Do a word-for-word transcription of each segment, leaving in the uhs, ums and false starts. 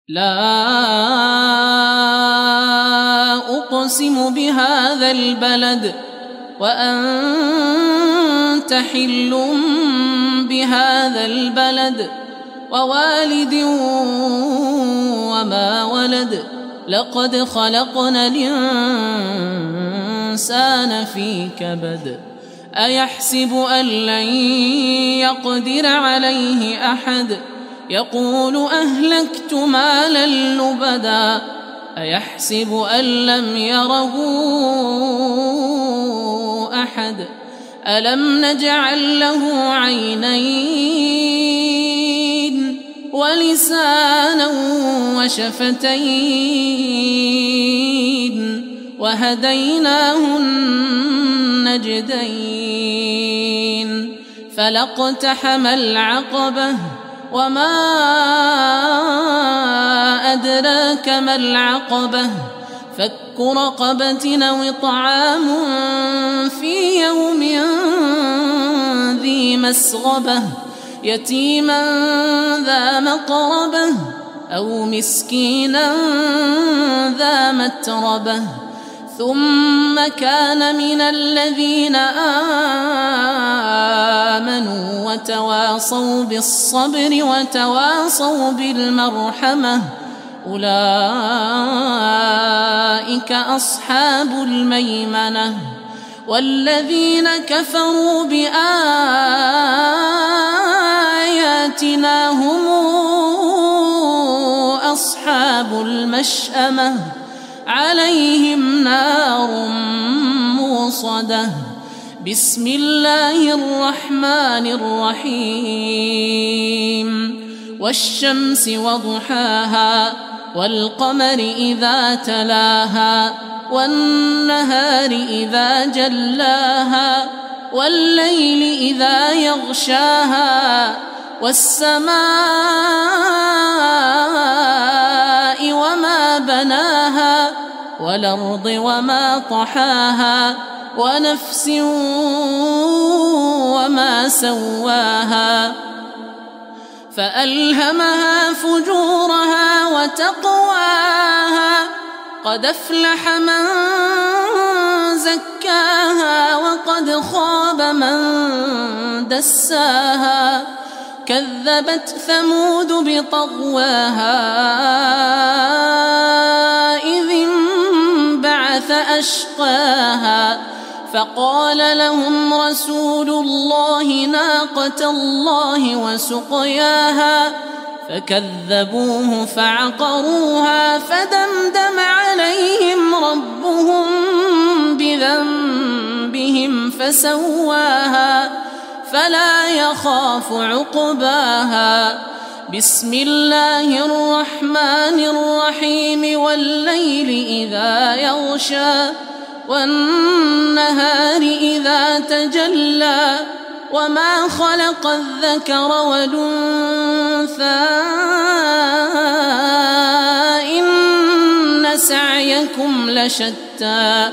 لا أقسم بهذا البلد وأنت حل بهذا البلد ووالد وما ولد لقد خلقنا الإنسان في كبد أيحسب أن لن يقدر عليه أحد يقول أهلكت مالا لبدا أيحسب أن لم يره أحد ألم نجعل له عينين ولسانا وشفتين وهديناه النجدين فلاقتحم العقبة وما أدراك ما العقبة فك رقبة أو إطعام في يوم ذي مسغبة يتيما ذا مقربة أو مسكينا ذا متربة ثم كان من الذين آمنوا وتواصوا بالصبر وتواصوا بالمرحمة أولئك أصحاب الميمنة والذين كفروا بآياتنا هم أصحاب المشأمة عليهم نار موصدة بسم الله الرحمن الرحيم والشمس وضحاها والقمر إذا تلاها والنهار إذا جلاها والليل إذا يغشاها والسماء وما بناها والأرض وما طحاها ونفس وما سواها فألهمها فجورها وتقواها قد أفلح من زكاها وقد خاب من دساها كذبت ثمود بطغواها إذ انبعث أشقاها فقال لهم رسول الله ناقة الله وسقياها فكذبوه فعقروها فدمدم عليهم ربهم بذنبهم فسواها فلا يخاف عقباها بسم الله الرحمن الرحيم والليل إذا يغشى والنهار إذا تجلى وما خلق الذكر والأنثى إن سعيكم لشتى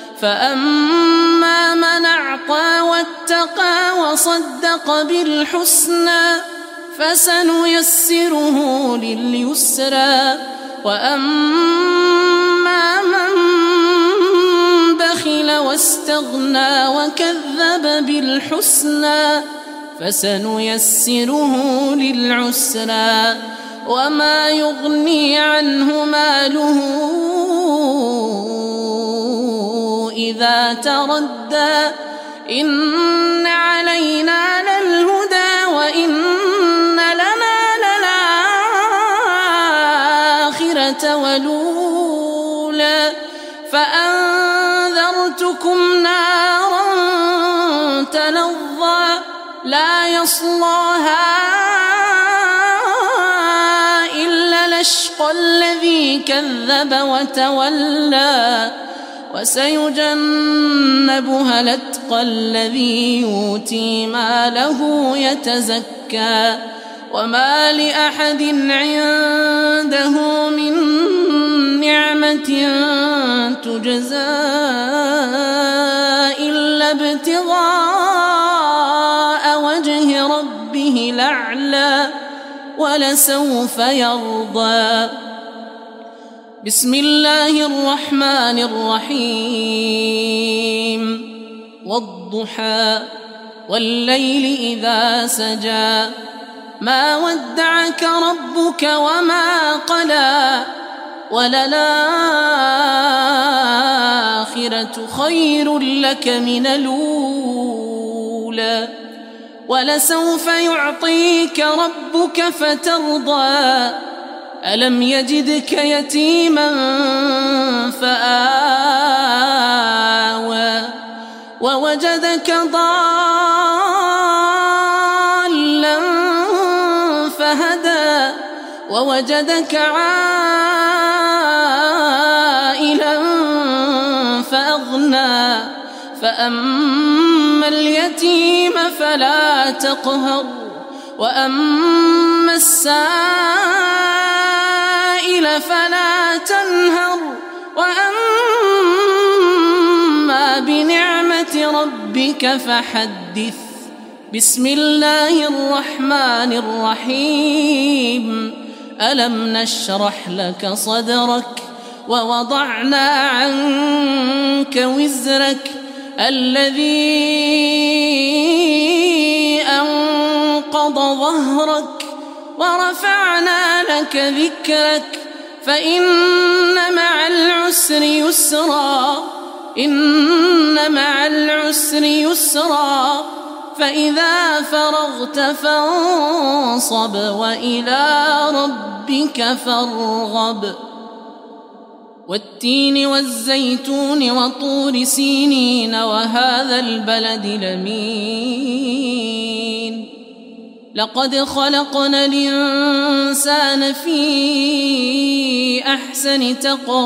فأما من أعطى واتقى وصدق بالحسنى فسنيسره لليسرى وأما من بخل واستغنى وكذب بالحسنى فسنيسره للعسرى وما يغني عنه ماله إذا تردى إن علينا للهدى وإن لنا للآخرة والأولى فأنذرتكم نارا تلظى لا يصلاها إلا الأشقى الذي كذب وتولى وسيجنبها الأتقى الذي يؤتي ماله يتزكى وما لأحد عنده من نعمة تجزى إلا ابتغاء وجه ربه الأعلى ولسوف يرضى. بسم الله الرحمن الرحيم. والضحى والليل إذا سجى ما ودعك ربك وما قلى وللآخرة خير لك من الأولى ولسوف يعطيك ربك فترضى ألم يجدك يتيما فآوى ووجدك ضالا فهدى ووجدك عائلا فأغنى فأما اليتيم فلا تقهر وأما السائل فلا تنهر وأما بنعمة ربك فحدث. بسم الله الرحمن الرحيم. ألم نشرح لك صدرك ووضعنا عنك وزرك الذي أنقض ظهرك ورفعنا لك ذكرك فإن مع العسر يسرا إن مع العسر يسرا فإذا فرغت فانصب وإلى ربك فارغب. والتين والزيتون وطور سينين وهذا البلد الأمين لقد خلقنا الإنسان في أحسن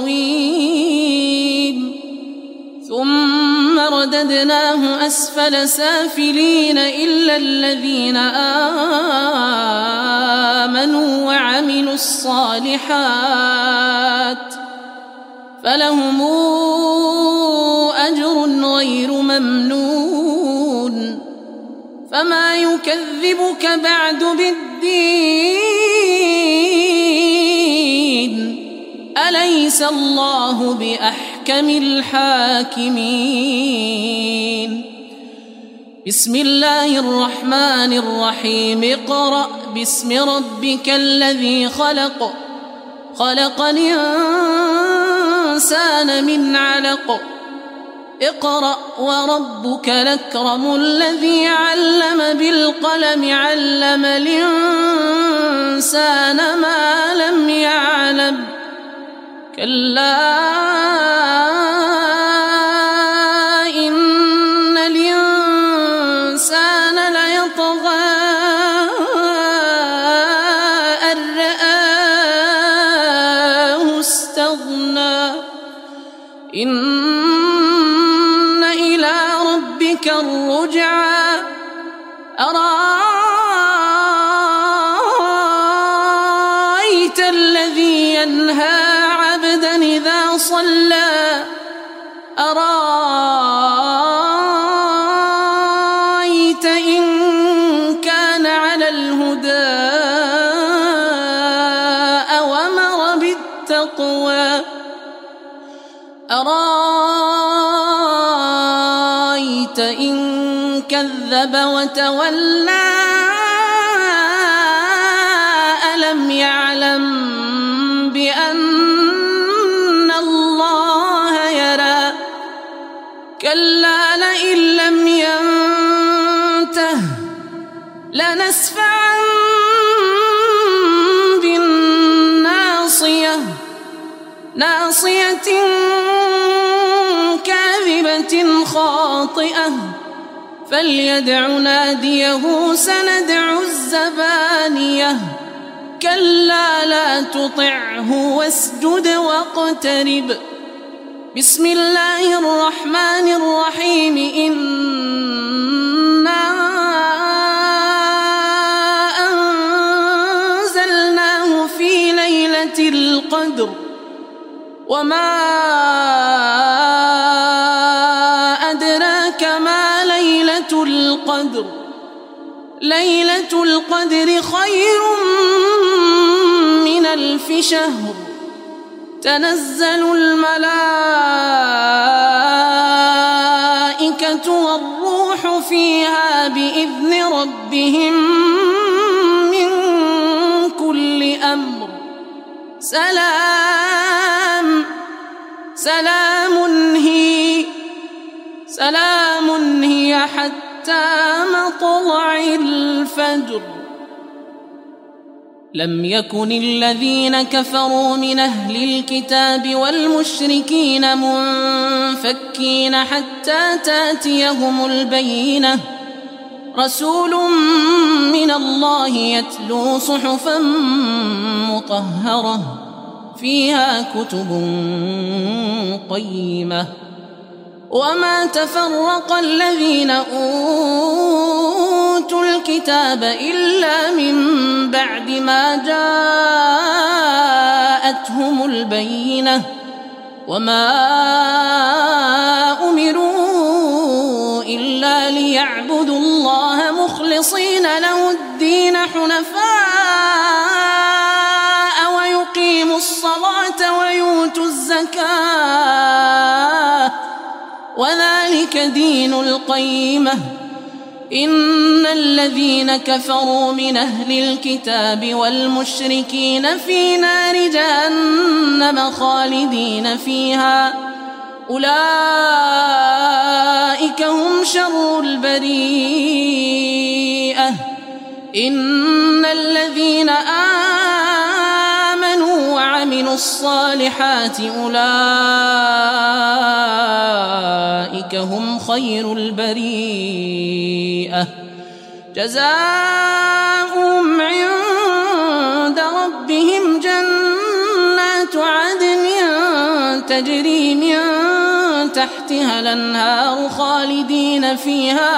تقويم ثم رددناه أسفل سافلين إلا الذين آمنوا وعملوا الصالحات فلهم أجر غير ممنون. فما يكذبك بعد بالدين أليس الله بأحكم الحاكمين. بسم الله الرحمن الرحيم. اقرأ باسم ربك الذي خلق خلق الإنسان من علق اقرأ وربك الأكرم الذي علم بالقلم علم الإنسان ما لم يعلم كلا إن الإنسان ليطغى أن رآه استغنى إن إلى ربك الرجعى أرأيت الذي ينهى عبدا إذا صلى أرأيت إن كان على الهدى أو أمر بالتقوى أرأيت إن كذب وتولى ألم يعلم بأن الله يرى كلا لئن لم ينته لنسفعا بالناصية ناصية كاذبة خاطئة فليدع ناديه سندع الزبانية كلا لا تطعه واسجد واقترب. بسم الله الرحمن الرحيم. إنا أنزلناه في ليلة القدر وما أدراك ما ليلة القدر ليلة القدر خير ألف شهر تنزل الملائكة والروح فيها بإذن ربهم من كل أمر سلام سلام هي سلام هي حتى مطلع الفجر. لم يكن الذين كفروا من أهل الكتاب والمشركين منفكين حتى تأتيهم البينة رسول من الله يتلو صحفا مطهرة فيها كتب قيمة. وما تفرق الذين أوتوا الكتاب إلا من بعد ما جاءتهم البينة وما أمروا إلا ليعبدوا الله مخلصين له الدين حنفاء ويقيموا الصلاة ويؤتوا الزكاة وذلك دين القيمة. إن الذين كفروا من أهل الكتاب والمشركين في نار جهنم خالدين فيها أولئك هم شر البريئة. إن الذين آمنوا وعملوا الصالحات أولئك هم خير البريئة جزاؤهم عند ربهم جنات عدن تجري من تحتها الأنهار خالدين فيها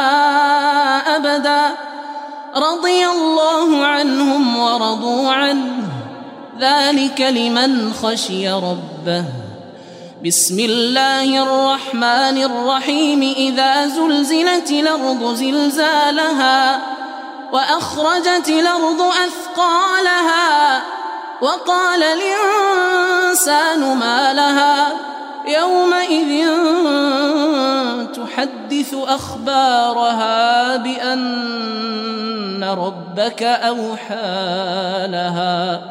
أبدا رضي الله عنهم ورضوا عنه ذلك لمن خشي ربه. بسم الله الرحمن الرحيم إذا زلزلت الأرض زلزالها وأخرجت الأرض أثقالها وقال الإنسان ما لها يومئذ تحدث أخبارها بأن ربك أوحى لها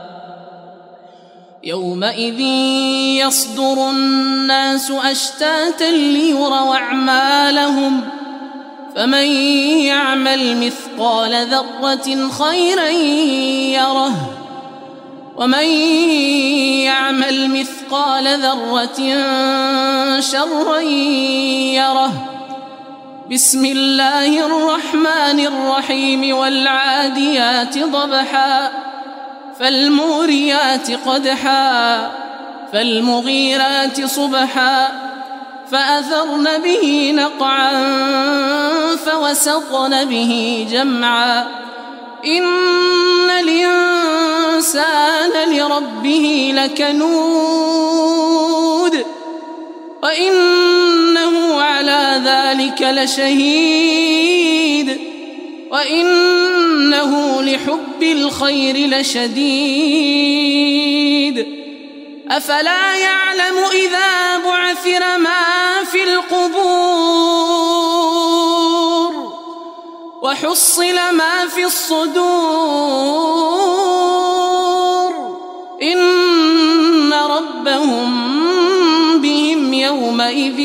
يومئذ يصدر الناس أشتاتا ليروا أعمالهم فمن يعمل مثقال ذرة خيرا يره ومن يعمل مثقال ذرة شرا يره. بسم الله الرحمن الرحيم والعاديات ضبحا فالموريات قدحا فالمغيرات صبحا فأثرن به نقعا فوسطن به جمعا. إن الإنسان لربه لكنود وإنه على ذلك لشهيد وإنه لحب الخير لشديد. أفلا يعلم إذا بعثر ما في القبور وحصل ما في الصدور إن ربهم بهم يومئذ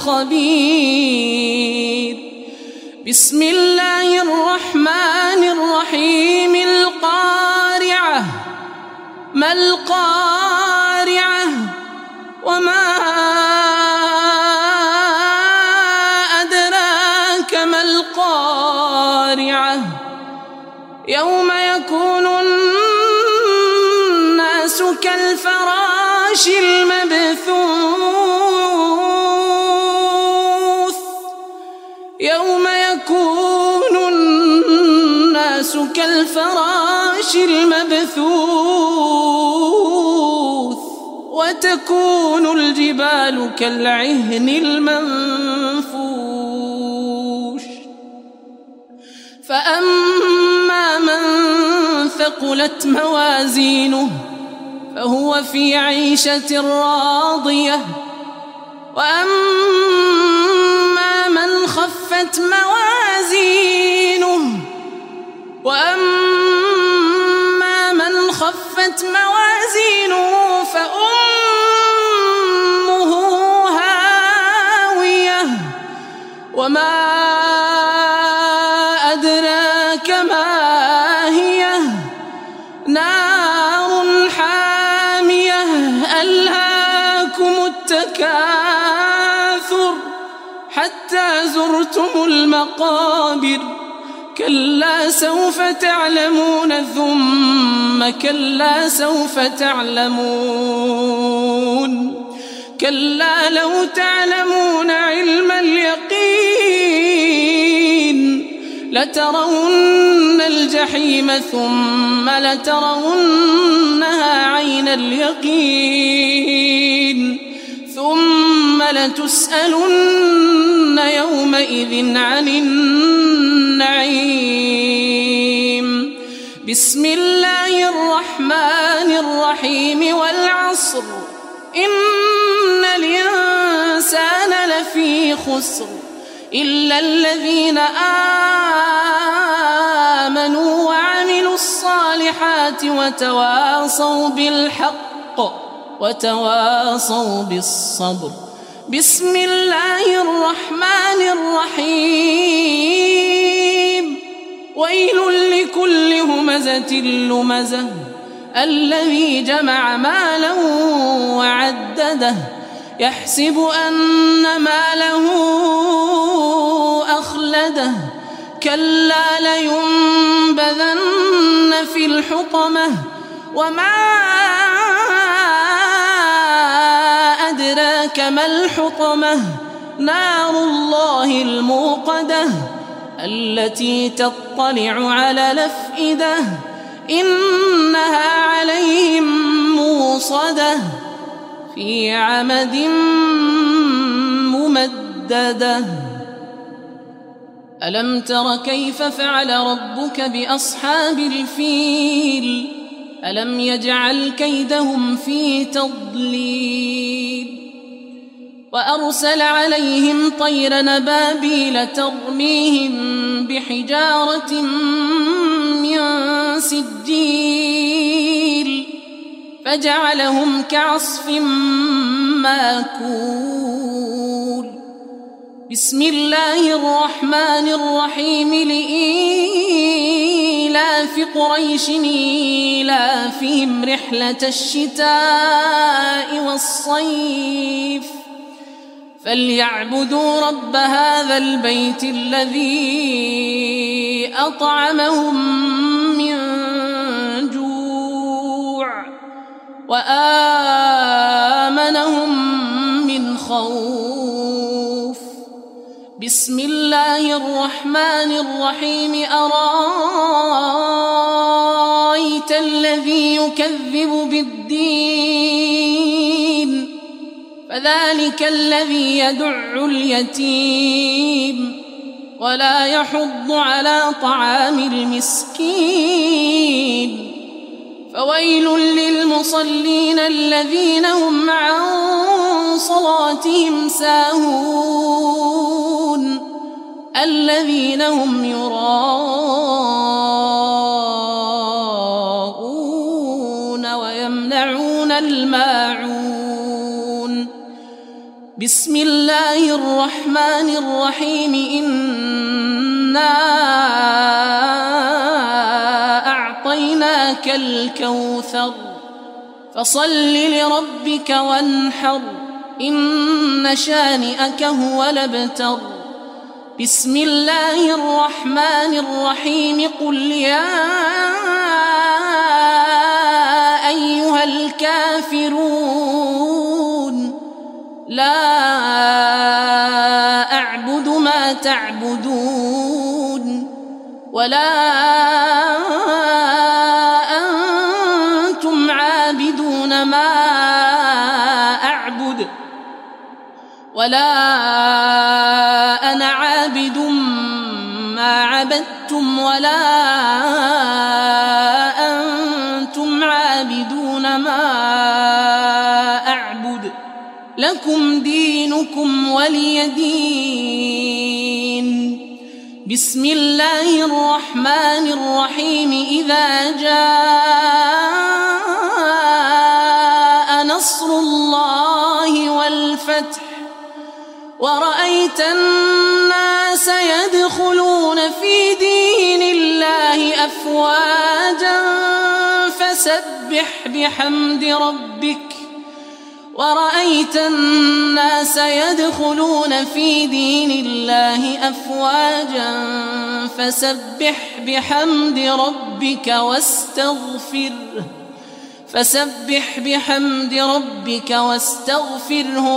لخبير. بسم الله الرحمن الرحيم القارعة ما القارعة وما أدراك ما القارعة يوم يكون الناس كالفراش المبثوث يوم يكون الناس كالفراش المبثوث وتكون الجبال كالعهن المنفوش. فأما من ثقلت موازينه فهو في عيشة راضية وأما من خفت موازينه وأما من خفت موازينه فأمه هاوية وما أدراك ما هي نار حامية ألهاكم التكاثر حتى زرتم المقابر كلا سوف تعلمون ثم كلا سوف تعلمون كلا لو تعلمون علم اليقين لترون الجحيم ثم لترونها عين اليقين ثم لتسألن يومئذ عن النعيم. بسم الله الرحمن الرحيم والعصر إن الإنسان لفي خسر إلا الذين آمنوا وعملوا الصالحات وتواصوا بالحق وتواصوا بالصبر. بسم الله الرحمن الرحيم ويل لكل همزة لمزة الذي جمع مالا وعدده يحسب أن ماله أخلده كلا لينبذن في الحطمة وما أدراك ما الحطمة نار الله الموقدة التي تطلع على الأفئدة إنها عليهم موصدة في عمد ممددة. ألم تر كيف فعل ربك بأصحاب الفيل ألم يجعل كيدهم في تضليل وأرسل عليهم طير نبابيل ترميهم بحجارة من سجيل فجعلهم كعصف ماكول. بسم الله الرحمن الرحيم لإيلاف قريش إيلافهم رحلة الشتاء والصيف فليعبدوا رب هذا البيت الذي أطعمهم من جوع وآمنهم من خوف. بسم الله الرحمن الرحيم أرأيت الذي يكذب بالدين فذلك الذي يدع اليتيم ولا يحض على طعام المسكين فويل للمصلين الذين هم عن صلاتهم ساهون الذين هم يراءون ويمنعون الماعون. بسم الله الرحمن الرحيم إنا أعطيناك الكوثر فصل لربك وانحر إن شانئك هو الأبتر. بسم الله الرحمن الرحيم قل يا أيها الكافرون لا أعبد ما تعبدون ولا أنتم عابدون ما أعبد ولا أنا عابد ما عبدتم ولا أنتم عابدون ما أعبد لكم دينكم ولي دين. بسم الله الرحمن الرحيم. إذا جاء نصر الله والفتح ورأيت الناس يدخلون في دين الله أفواجا فسبح بحمد ربك ورأيت الناس يدخلون في دين الله أفواجا فسبح بحمد ربك واستغفره فسبح بحمد ربك واستغفره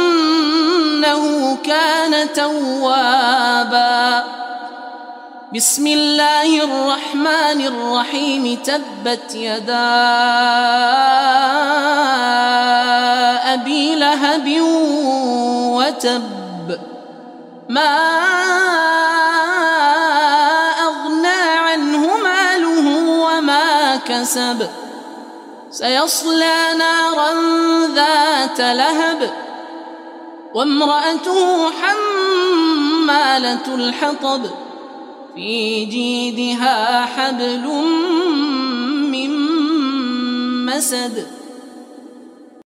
إنه كان توابا. بسم الله الرحمن الرحيم. تبت يدا أبي لهب وتب ما أغنى عنه ماله وما كسب سيصلى نارا ذات لهب وامرأته حمالة الحطب في جيدها حبل من مسد